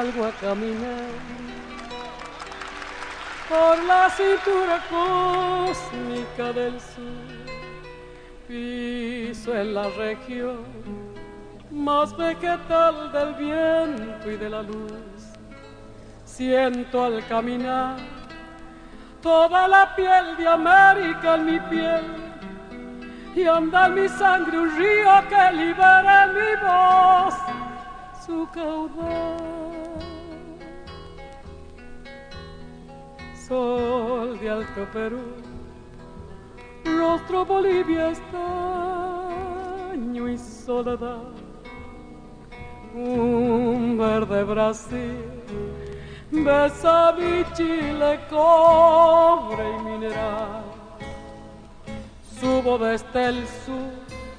salgo a caminar por la cintura cósmica del sur, piso en la región más vegetal del viento y de la luz. Siento al caminar toda la piel de América en mi piel, y anda en mi sangre un río que libera en mi voz su caudal. Sol de Alto Perú, rostro Bolivia, estaño y soledad, un verde Brasil besa mi Chile, cobre y mineral. Subo desde el sur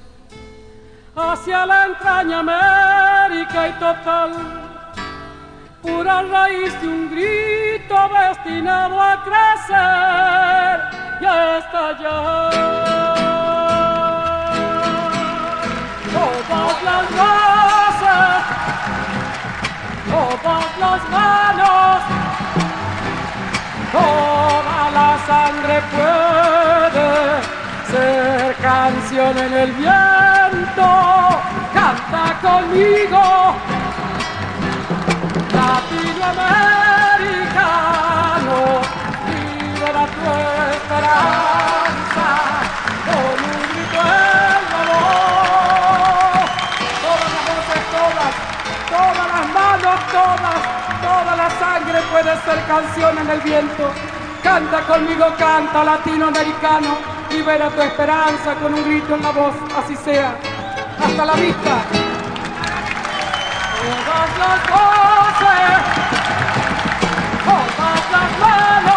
hacia la entraña América y total, pura raíz de un grito destinado a crecer y a estallar. Todas las voces, todas las manos, toda la sangre puede ser canción en el viento. Canta conmigo, latinoamericano, libera tu esperanza con un grito en la voz. Todas las voces, todas las manos, toda la sangre puede ser canción en el viento. Canta conmigo, canta latinoamericano, libera tu esperanza con un grito en la voz, así sea. Hasta la vista. Todas las voces, todas las manos.